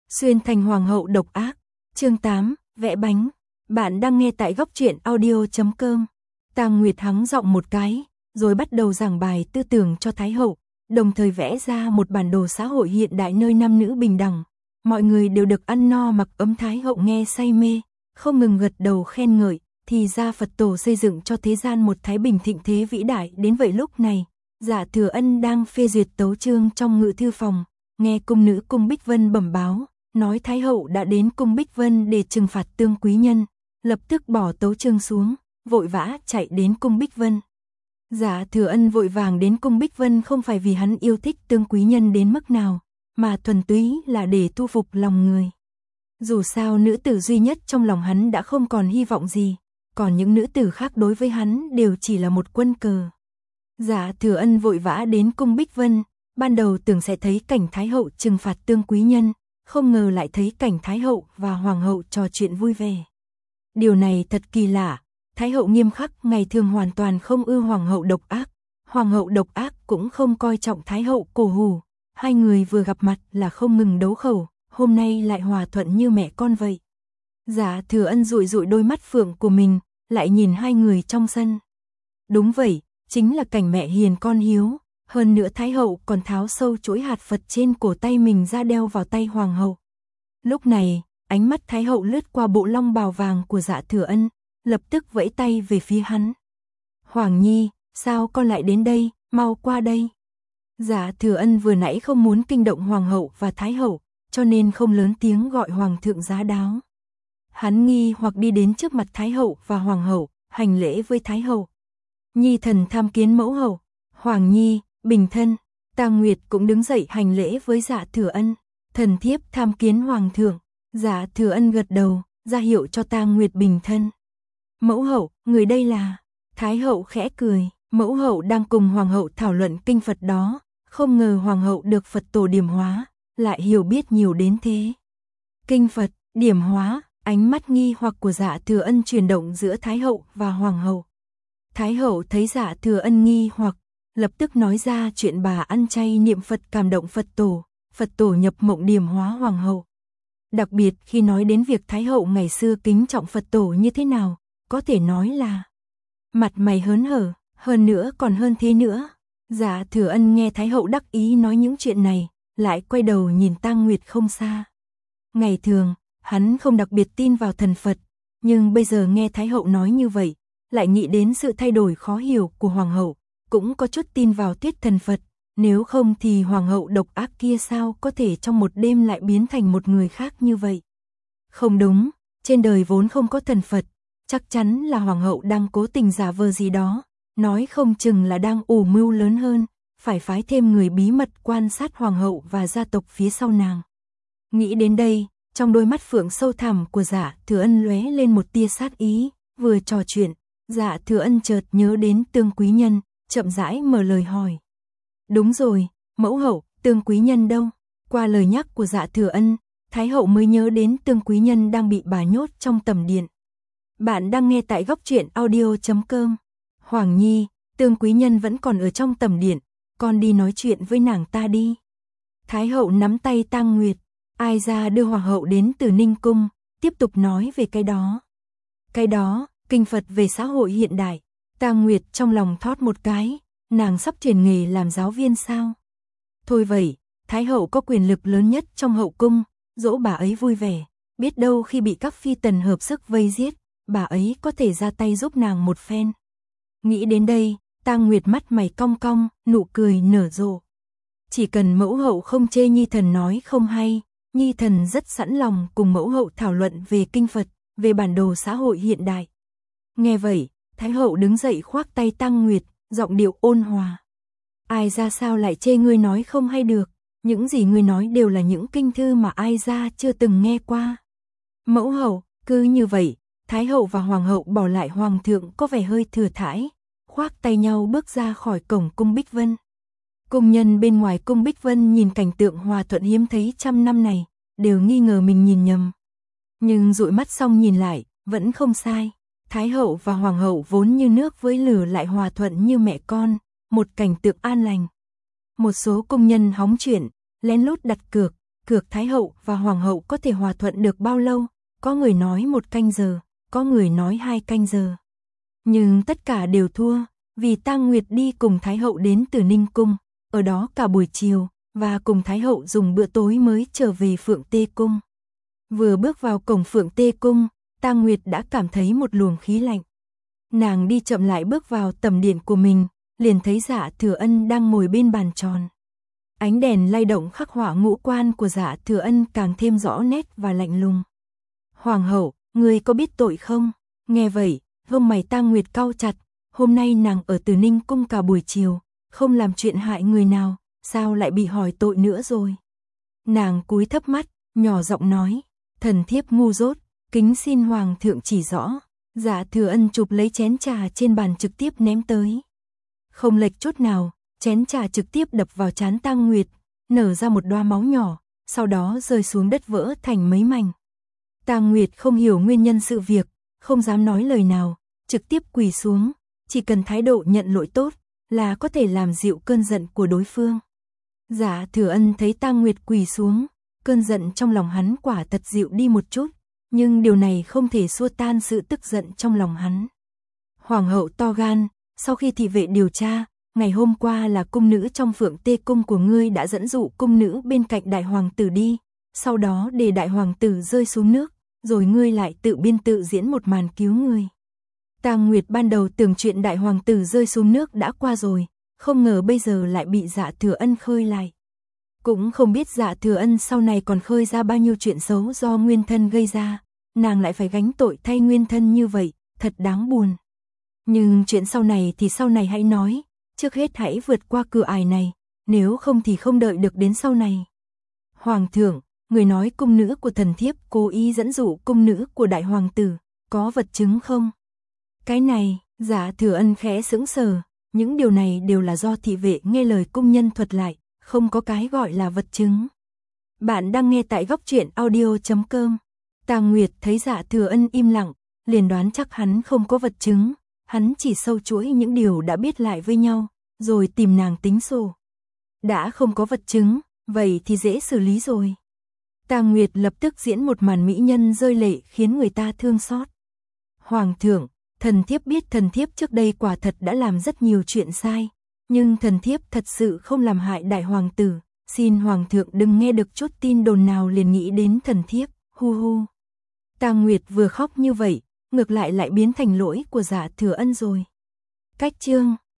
Xuyên thành hoàng hậu độc ác. Chương 8, vẽ bánh. Bạn đang nghe tại góc truyện audio.com. Tang Nguyệt hắng giọng một cái, rồi bắt đầu giảng bài tư tưởng cho Thái hậu, đồng thời vẽ ra một bản đồ xã hội hiện đại nơi nam nữ bình đẳng. Mọi người đều được ăn no mặc ấm. Thái hậu nghe say mê, không ngừng gật đầu khen ngợi, thì ra Phật tổ xây dựng cho thế gian một thái bình thịnh thế vĩ đại đến vậy. Lúc này, Dạ Thừa Ân đang phê duyệt tấu chương trong ngự thư phòng, nghe cung nữ Cung Bích Vân bẩm báo, nói Thái hậu đã đến Cung Bích Vân để trừng phạt Tương Quý Nhân, lập tức bỏ tấu chương xuống, vội vã chạy đến Cung Bích Vân. Dạ Thừa Ân vội vàng đến Cung Bích Vân không phải vì hắn yêu thích Tương Quý Nhân đến mức nào, mà thuần túy là để thu phục lòng người. Dù sao nữ tử duy nhất trong lòng hắn đã không còn hy vọng gì, còn những nữ tử khác đối với hắn đều chỉ là một quân cờ. Dạ Thừa Ân vội vã đến Cung Bích Vân, ban đầu tưởng sẽ thấy cảnh Thái hậu trừng phạt Tương Quý Nhân, không ngờ lại thấy cảnh Thái hậu và Hoàng hậu trò chuyện vui vẻ. Điều này thật kỳ lạ, Thái hậu nghiêm khắc ngày thường hoàn toàn không ưa Hoàng hậu độc ác, Hoàng hậu độc ác cũng không coi trọng Thái hậu cổ hủ, hai người vừa gặp mặt là không ngừng đấu khẩu, hôm nay lại hòa thuận như mẹ con vậy. Dạ Thừa Ân dụi dụi đôi mắt phượng của mình, lại nhìn hai người trong sân. Đúng vậy, chính là cảnh mẹ hiền con hiếu, hơn nữa Thái hậu còn tháo sâu chuỗi hạt Phật trên cổ tay mình ra đeo vào tay Hoàng hậu. Lúc này, ánh mắt Thái hậu lướt qua bộ long bào vàng của Dạ Thừa Ân, lập tức vẫy tay về phía hắn. Hoàng Nhi, sao con lại đến đây, mau qua đây. Dạ Thừa Ân vừa nãy không muốn kinh động Hoàng hậu và Thái hậu, cho nên không lớn tiếng gọi Hoàng thượng giá đáo. Hắn nghi hoặc đi đến trước mặt Thái hậu và Hoàng hậu, hành lễ với Thái hậu. Nhi thần tham kiến mẫu hậu. Hoàng Nhi, bình thân. Tang Nguyệt cũng đứng dậy hành lễ với Dạ Thừa Ân. Thần thiếp tham kiến Hoàng thượng. Dạ Thừa Ân gật đầu, ra hiệu cho Tang Nguyệt bình thân. Mẫu hậu, người đây là... Thái hậu khẽ cười, mẫu hậu đang cùng Hoàng hậu thảo luận kinh Phật đó, không ngờ Hoàng hậu được Phật tổ điểm hóa, lại hiểu biết nhiều đến thế. Kinh Phật, điểm hóa, ánh mắt nghi hoặc của Dạ Thừa Ân chuyển động giữa Thái hậu và Hoàng hậu. Thái hậu thấy Dạ Thừa Ân nghi hoặc, lập tức nói ra chuyện bà ăn chay niệm Phật cảm động Phật tổ nhập mộng điểm hóa Hoàng hậu. Đặc biệt khi nói đến việc Thái hậu ngày xưa kính trọng Phật tổ như thế nào, có thể nói là mặt mày hớn hở, hơn nữa còn hơn thế nữa. Dạ Thừa Ân nghe Thái hậu đắc ý nói những chuyện này, lại quay đầu nhìn Tang Nguyệt không xa. Ngày thường, hắn không đặc biệt tin vào thần Phật, nhưng bây giờ nghe Thái hậu nói như vậy, lại nghĩ đến sự thay đổi khó hiểu của Hoàng hậu, cũng có chút tin vào thuyết thần Phật, nếu không thì Hoàng hậu độc ác kia sao có thể trong một đêm lại biến thành một người khác như vậy. Không đúng, trên đời vốn không có thần Phật, chắc chắn là Hoàng hậu đang cố tình giả vờ gì đó, nói không chừng là đang ủ mưu lớn hơn, phải phái thêm người bí mật quan sát Hoàng hậu và gia tộc phía sau nàng. Nghĩ đến đây, trong đôi mắt phượng sâu thẳm của Dạ Thừa Ân lóe lên một tia sát ý, vừa trò chuyện, Dạ Thừa Ân chợt nhớ đến Tương Quý Nhân, chậm rãi mở lời hỏi. Đúng rồi, mẫu hậu, Tương Quý Nhân đâu? Qua lời nhắc của Dạ Thừa Ân, Thái hậu mới nhớ đến Tương Quý Nhân đang bị bà nhốt trong tẩm điện. Bạn đang nghe tại góc truyện audio.com. Hoàng Nhi, Tương Quý Nhân vẫn còn ở trong tẩm điện, con đi nói chuyện với nàng ta đi. Thái hậu nắm tay Tang Nguyệt, ai ra đưa Hoàng hậu đến từ Ninh Cung, tiếp tục nói về cái đó. Cái đó, kinh Phật về xã hội hiện đại. Tang Nguyệt trong lòng thót một cái, nàng sắp chuyển nghề làm giáo viên sao? Thôi vậy, Thái hậu có quyền lực lớn nhất trong hậu cung, dỗ bà ấy vui vẻ, biết đâu khi bị các phi tần hợp sức vây giết, bà ấy có thể ra tay giúp nàng một phen. Nghĩ đến đây, Tang Nguyệt mắt mày cong cong, nụ cười nở rộ. Chỉ cần mẫu hậu không chê Nhi thần nói không hay, Nhi thần rất sẵn lòng cùng mẫu hậu thảo luận về kinh Phật, về bản đồ xã hội hiện đại. Nghe vậy, Thái hậu đứng dậy khoác tay Tang Nguyệt, giọng điệu ôn hòa. Ai ra sao lại chê ngươi nói không hay được, những gì ngươi nói đều là những kinh thư mà ai ra chưa từng nghe qua. Mẫu hậu, cứ như vậy, Thái hậu và Hoàng hậu bỏ lại Hoàng thượng có vẻ hơi thừa thãi, khoác tay nhau bước ra khỏi cổng Cung Bích Vân. Cung nhân bên ngoài Cung Bích Vân nhìn cảnh tượng hòa thuận hiếm thấy trăm năm này, đều nghi ngờ mình nhìn nhầm. Nhưng dụi mắt xong nhìn lại, vẫn không sai. Thái hậu và Hoàng hậu vốn như nước với lửa lại hòa thuận như mẹ con, một cảnh tượng an lành. Một số công nhân hóng chuyện, lén lút đặt cược, cược Thái hậu và Hoàng hậu có thể hòa thuận được bao lâu, có người nói 1 canh giờ, có người nói 2 canh giờ. Nhưng tất cả đều thua, vì Tang Nguyệt đi cùng Thái hậu đến Từ Ninh Cung, ở đó cả buổi chiều, và cùng Thái hậu dùng bữa tối mới trở về Phượng Tê Cung. Vừa bước vào cổng Phượng Tê Cung, Tang Nguyệt đã cảm thấy một luồng khí lạnh. Nàng đi chậm lại bước vào tầm điện của mình, liền thấy Dạ Thừa Ân đang ngồi bên bàn tròn. Ánh đèn lay động khắc họa ngũ quan của Dạ Thừa Ân càng thêm rõ nét và lạnh lùng. Hoàng hậu, ngươi có biết tội không? Nghe vậy, lông mày Tang Nguyệt cau chặt, hôm nay nàng ở Từ Ninh Cung cả buổi chiều, không làm chuyện hại người nào, sao lại bị hỏi tội nữa rồi? Nàng cúi thấp mắt, nhỏ giọng nói, thần thiếp ngu dốt, kính xin Hoàng thượng chỉ rõ. Dạ Thừa Ân chụp lấy chén trà trên bàn trực tiếp ném tới. Không lệch chút nào, chén trà trực tiếp đập vào trán Tang Nguyệt, nở ra một đóa máu nhỏ, sau đó rơi xuống đất vỡ thành mấy mảnh. Tang Nguyệt không hiểu nguyên nhân sự việc, không dám nói lời nào, trực tiếp quỳ xuống, chỉ cần thái độ nhận lỗi tốt là có thể làm dịu cơn giận của đối phương. Dạ Thừa Ân thấy Tang Nguyệt quỳ xuống, cơn giận trong lòng hắn quả thật dịu đi một chút, nhưng điều này không thể xua tan sự tức giận trong lòng hắn. Hoàng hậu to gan, sau khi thị vệ điều tra, ngày hôm qua là cung nữ trong Phượng Tê Cung của ngươi đã dẫn dụ cung nữ bên cạnh đại hoàng tử đi, sau đó để đại hoàng tử rơi xuống nước, rồi ngươi lại tự biên tự diễn một màn cứu người. Tang Nguyệt ban đầu tưởng chuyện đại hoàng tử rơi xuống nước đã qua rồi, không ngờ bây giờ lại bị Dạ Thừa Ân khơi lại. Cũng không biết Dạ Thừa Ân sau này còn khơi ra bao nhiêu chuyện xấu do nguyên thân gây ra, nàng lại phải gánh tội thay nguyên thân như vậy, thật đáng buồn. Nhưng chuyện sau này thì sau này hãy nói, trước hết hãy vượt qua cửa ải này, nếu không thì không đợi được đến sau này. Hoàng thượng, người nói cung nữ của thần thiếp cố ý dẫn dụ cung nữ của đại hoàng tử, có vật chứng không? Cái này, Dạ Thừa Ân khẽ sững sờ, những điều này đều là do thị vệ nghe lời cung nhân thuật lại, không có cái gọi là vật chứng. Bạn đang nghe tại góc truyện audio.com. Tang Nguyệt thấy Dạ Thừa Ân im lặng, liền đoán chắc hắn không có vật chứng, hắn chỉ sâu chuỗi những điều đã biết lại với nhau, rồi tìm nàng tính sổ. Đã không có vật chứng, vậy thì dễ xử lý rồi. Tang Nguyệt lập tức diễn một màn mỹ nhân rơi lệ khiến người ta thương xót. Hoàng thượng, thần thiếp biết thần thiếp trước đây quả thật đã làm rất nhiều chuyện sai, nhưng thần thiếp thật sự không làm hại đại hoàng tử, xin hoàng thượng đừng nghe được chút tin đồn nào liền nghĩ đến thần thiếp, hu hu. Tang Nguyệt vừa khóc như vậy, ngược lại biến thành lỗi của Dạ Thừa Ân rồi. Cách chương